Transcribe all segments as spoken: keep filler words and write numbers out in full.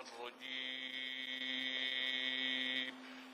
الرجيم.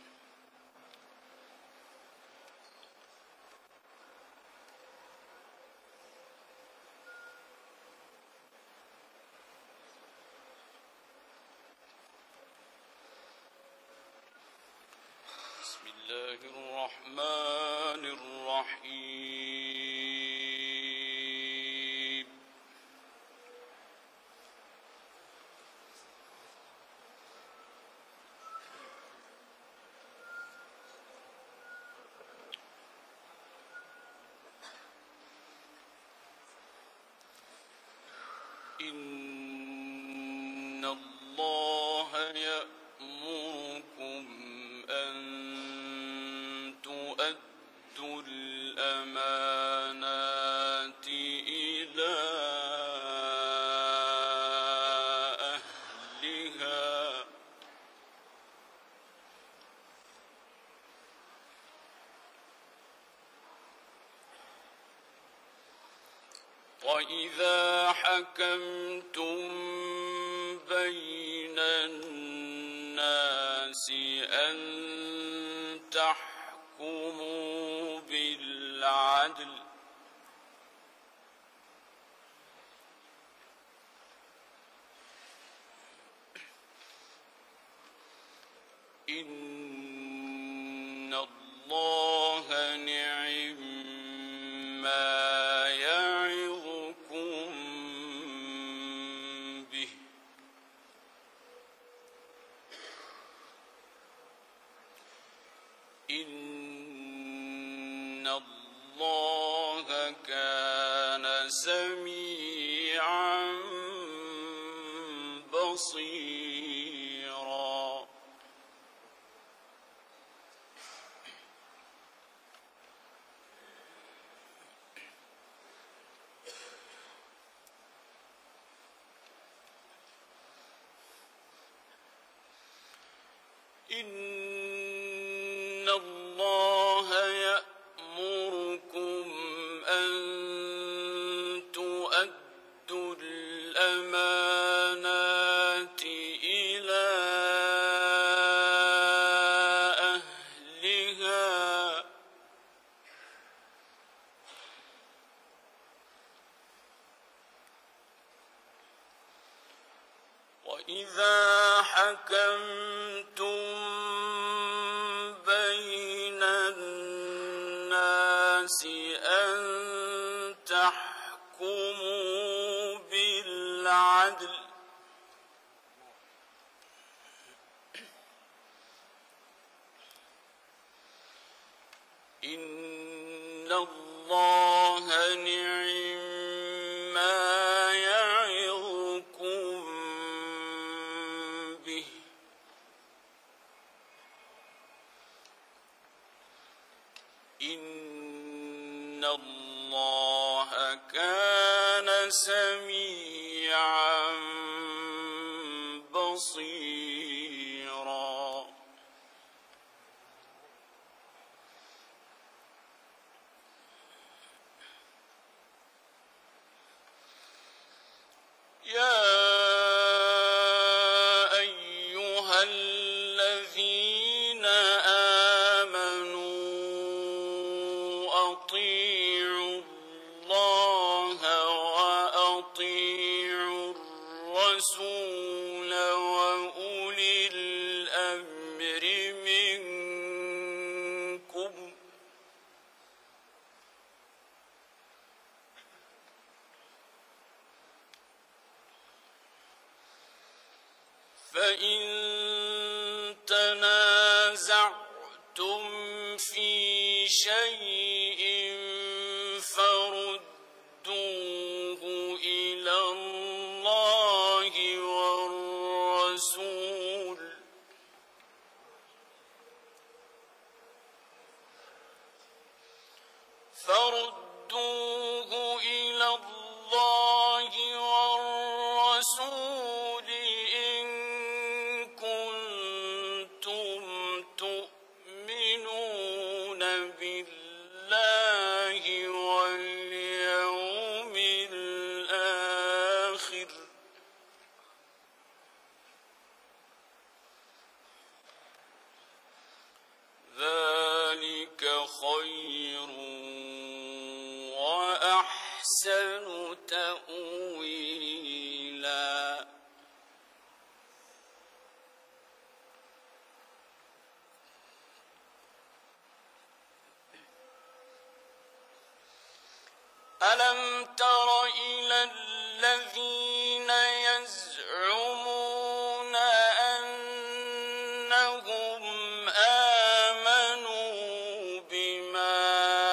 بسم الله الرحمن الرحيم. إن الله يأمركم أن تؤدوا الأمانات إلى أهلها وإذا حكمتم بين الناس أن تحكموا بالعدل إن الله نعم ما يعظكم به إن الله كان سميعا بصيرا. إن الله يأمركم أن تؤدوا الأمانات إلى أهلها وإذا حكمتم بين الناس أن تحكموا بالعدل إن الله نعم ما يعظكم به إن الله كان سميعا بصيرا. يا أيها الذين آمنوا أطيعوا الله وأطيعوا الرسول وأولي الأمر منكم فإن تنازعتم في شيء فردوه إلى الله والرسول فردوه إلى الله والرسول إن كنتم تؤمنون بالله واليوم الآخر ألم تر إلى الذين يزعمون أنهم آمنوا بما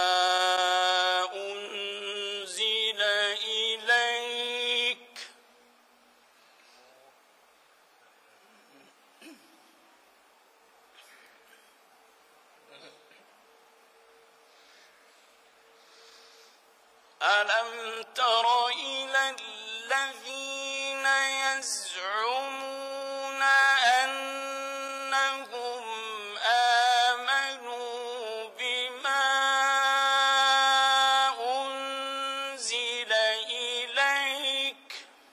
أنزل إليك ألم تر إلى الذين يزعمون أنهم آمنوا بما أنزل إليك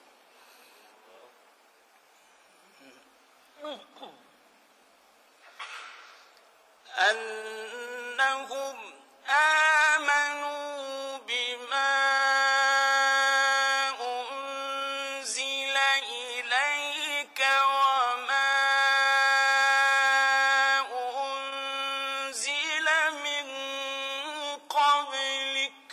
أنهم آمنوا بما أنزل إليك وما أنزل من قبلك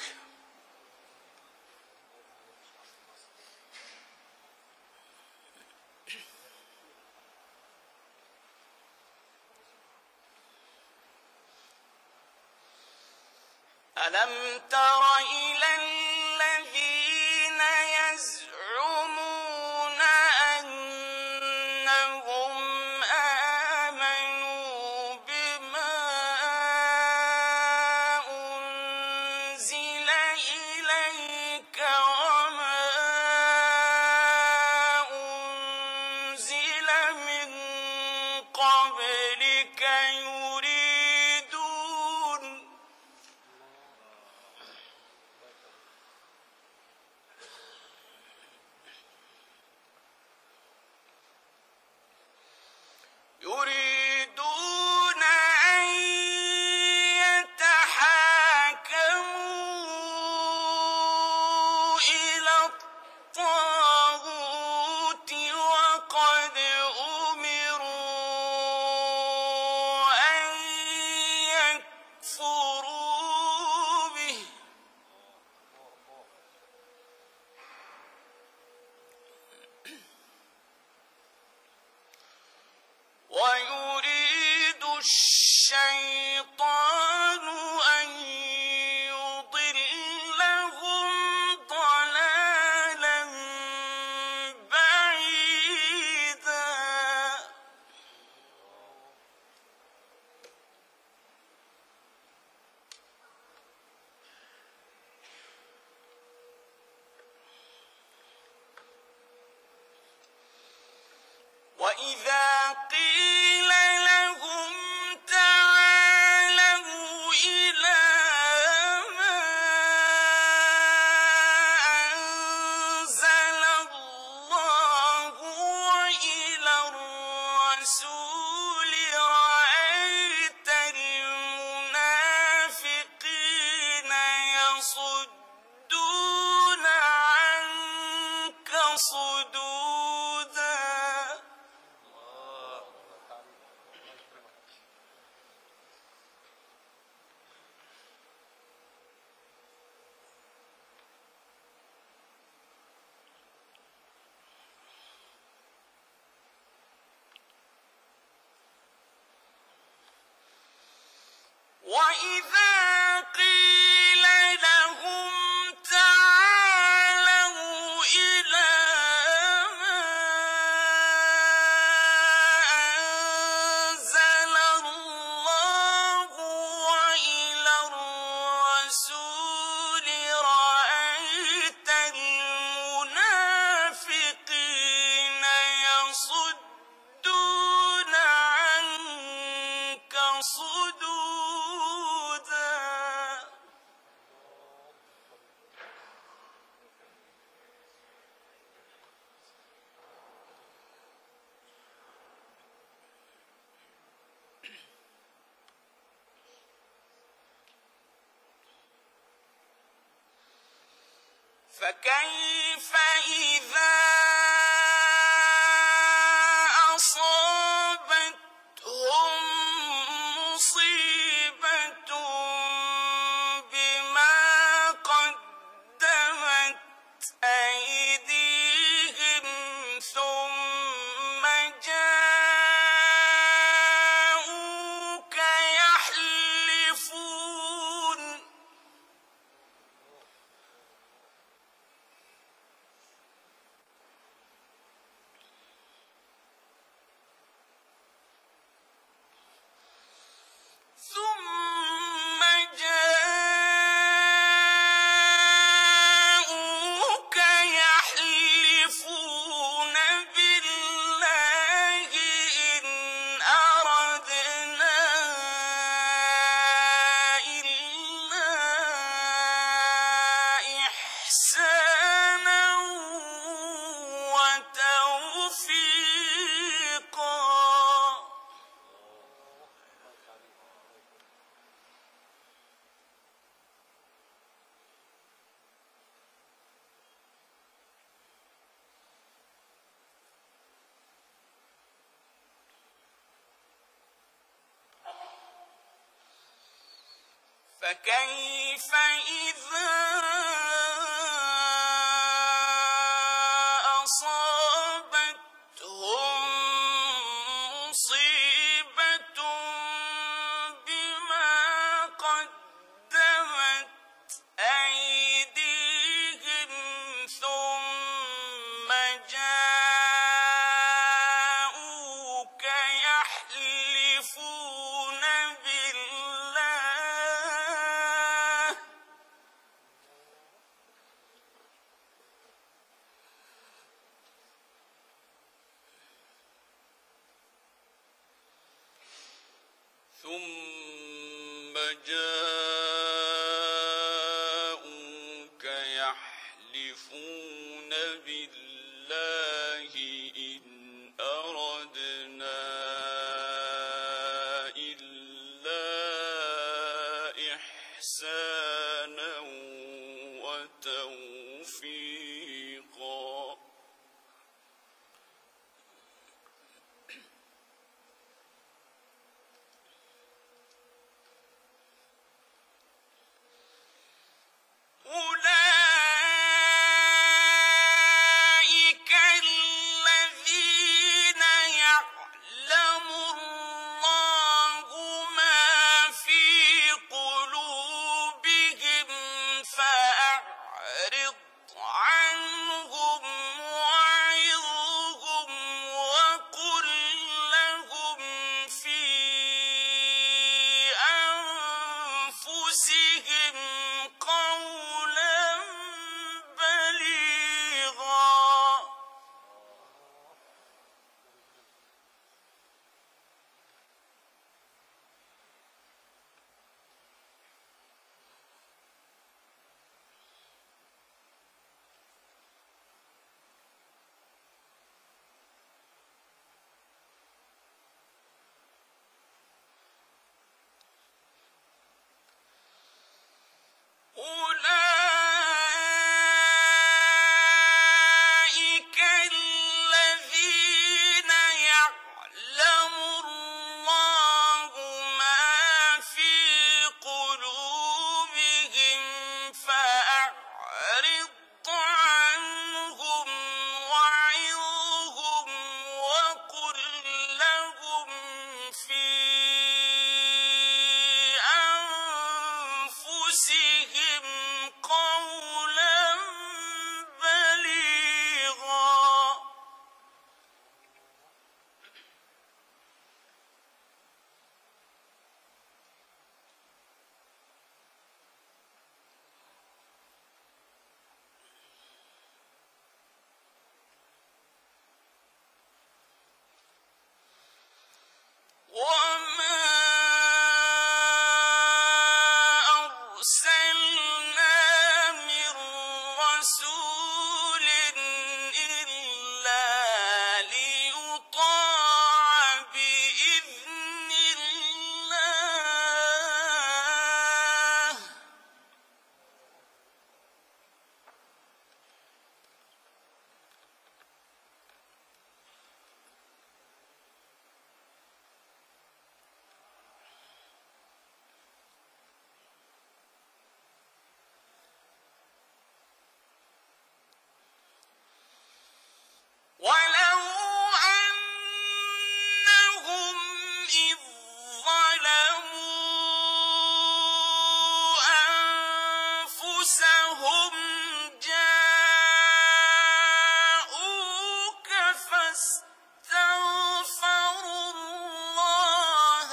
ألم تر إلى الذين يزعمون أنهم آمنوا بما أنزل إليك وما أنزل من قبلك يريدون يريدون أن يتحاكموا إلى الطاغوت وقد أمروا أن يكفروا به ويريد الشيطان أن يضلهم ضلالا بعيدا وإذا قيل لهم تعالوا إلى ما أنزل الله وإلى الرسول رأيت المنافقين يصدون عنك صدودا وإذا قيل لهم تعالوا إلى ما أنزل الله وإلى الرسول رأيت المنافقين يصدون عنك صدودا فكيف إذا أصابتهم مصيبة بما قدمت فكيف إذا أصابتهم مصيبة بما قدمت أيديهم ثم جاءوك يحلفون بالله ثم جاءوك يحلفون بالله إن أردنا إلا إحسانا وتوفيقا أولئك الذين يعلم الله ما في قلوبهم فأعرض عنهم وعظهم وقل لهم في أنفسهم قولا بليغا أولئك الذين يعلم الله ما في قلوبهم فأعرض عنهم وعظهم وقل لهم في أنفسهم قولا بليغا وما أرسلنا من رسول إلا ليطاع بإذن الله ولو أنهم إذ ظلموا أنفسهم جاءوك فاستغفروا الله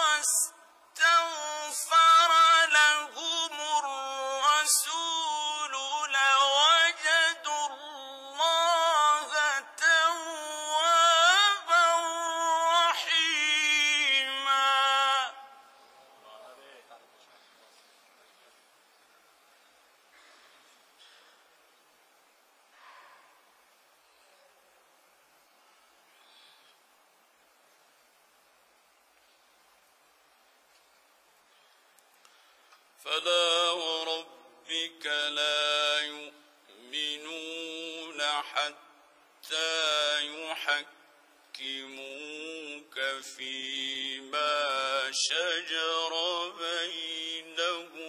واستغفر لهم الرسول لوجدوا الله توابا رحيما فلا وربك لا يؤمنون حتى يحكموك فيما شجر بينهم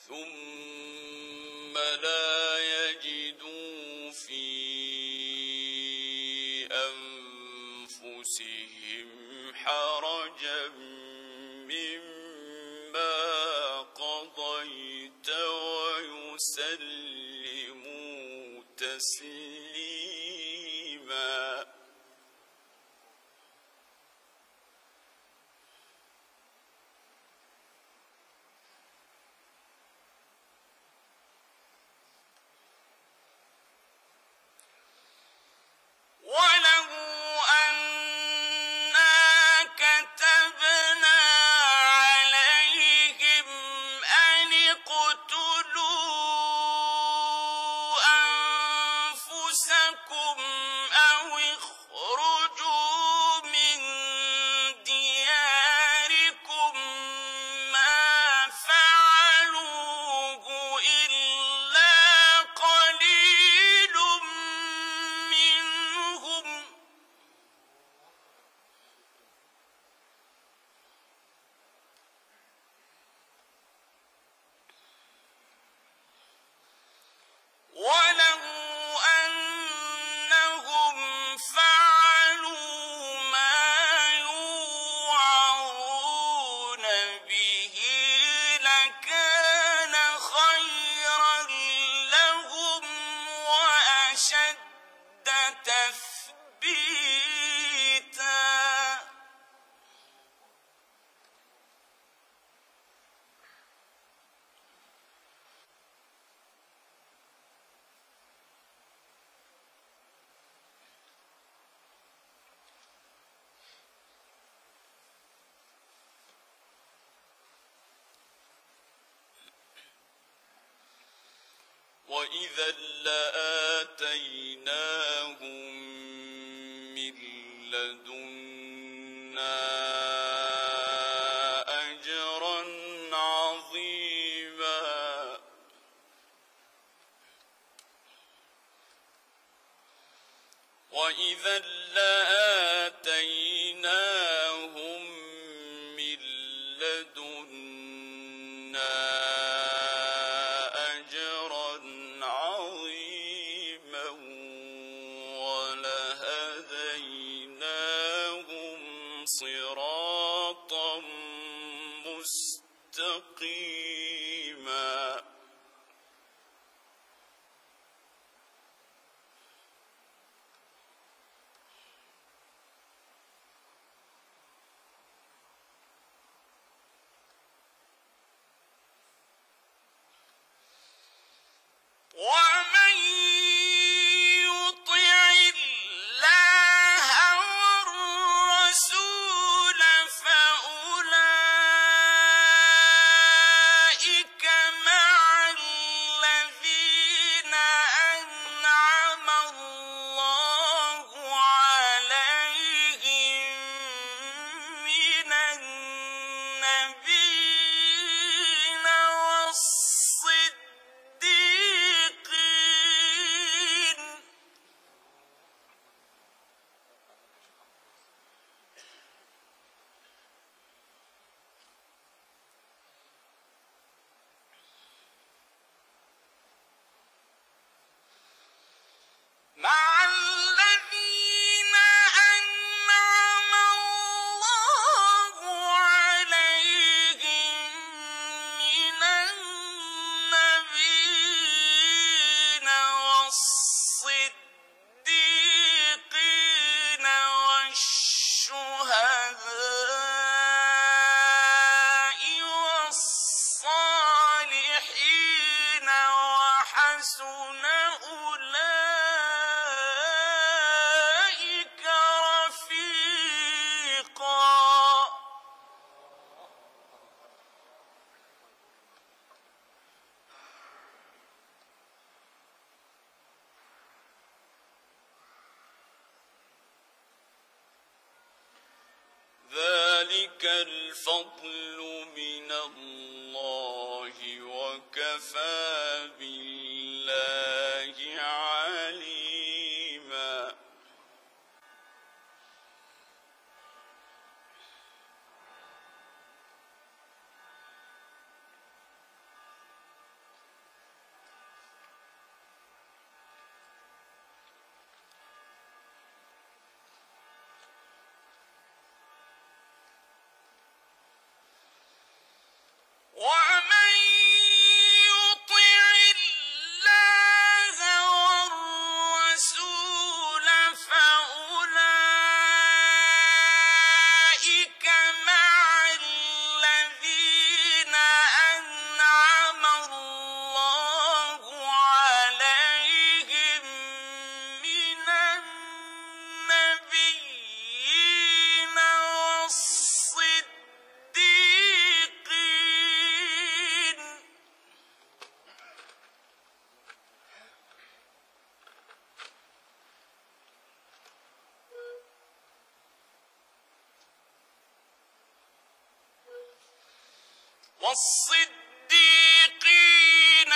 ثم لا يجدوا في أنفسهم حرجا مما قضيت ويسلموا تسليما. وَلَوْ أَنَّا كَتَبْنَا عَلَيْهِمْ أَنِ اقْتُلُوا أَنفُسَكُمْ أَوِ اخْرُجُوا مِن دِيَارِكُم مَّا فَعَلُوهُ إِلَّا قَلِيلٌ مِّنْهُمْ ۖ وَلَوْ أَنَّهُمْ فَعَلُوا مَا يُوعَظُونَ بِهِ لَكَانَ خَيْرًا لَّهُمْ وَأَشَدَّ تَثْبِيتًا. وَإِذًا لَّآتَيْنَاهُم مِّن لَّدُنَّا أَجْرًا عَظِيمًا. وَإِذًا لَّآتَيْنَاهُم مِّن لَّدُنَّا أَجْرًا عَظِيمًا وَلَهَدَيْنَاهُمْ صِرَاطًا مُّسْتَقِيمًا. وَمَن يُطِعِ اللَّهَ وَالرَّسُولَ فَأُولَٰئِكَ مَعَ الَّذِينَ أَنْعَمَ اللَّهُ عَلَيْهِم مِّنَ النَّبِيِّينَ وَالصِّدِّيقِينَ. مَعَ الَّذِينَ أَنْعَمَ اللَّهُ عَلَيْهِم مِّنَ النَّبِيِّينَ وَالصِّدِّيقِينَ وَالشُّهَدَاءِ وَالصَّالِحِينَ وَحَسُنَ أُولَٰئِكَ رَفِيقًا. ذَلِكَ الْفَضْلُ مِنَ اللَّهِ وَكَفَىٰ بِاللَّهِ عَلِيمًا. والصديقين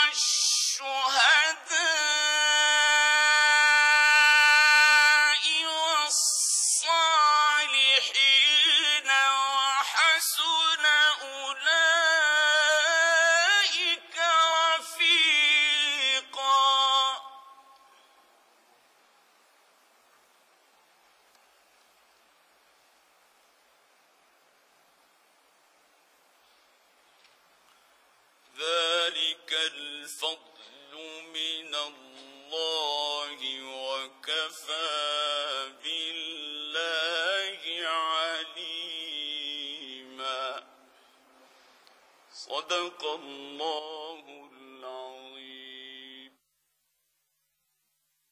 والشهداء والصالحين وحسن أولئك رفيقا. ذلك الفضل من الله وكفى بالله عليما. صدق الله.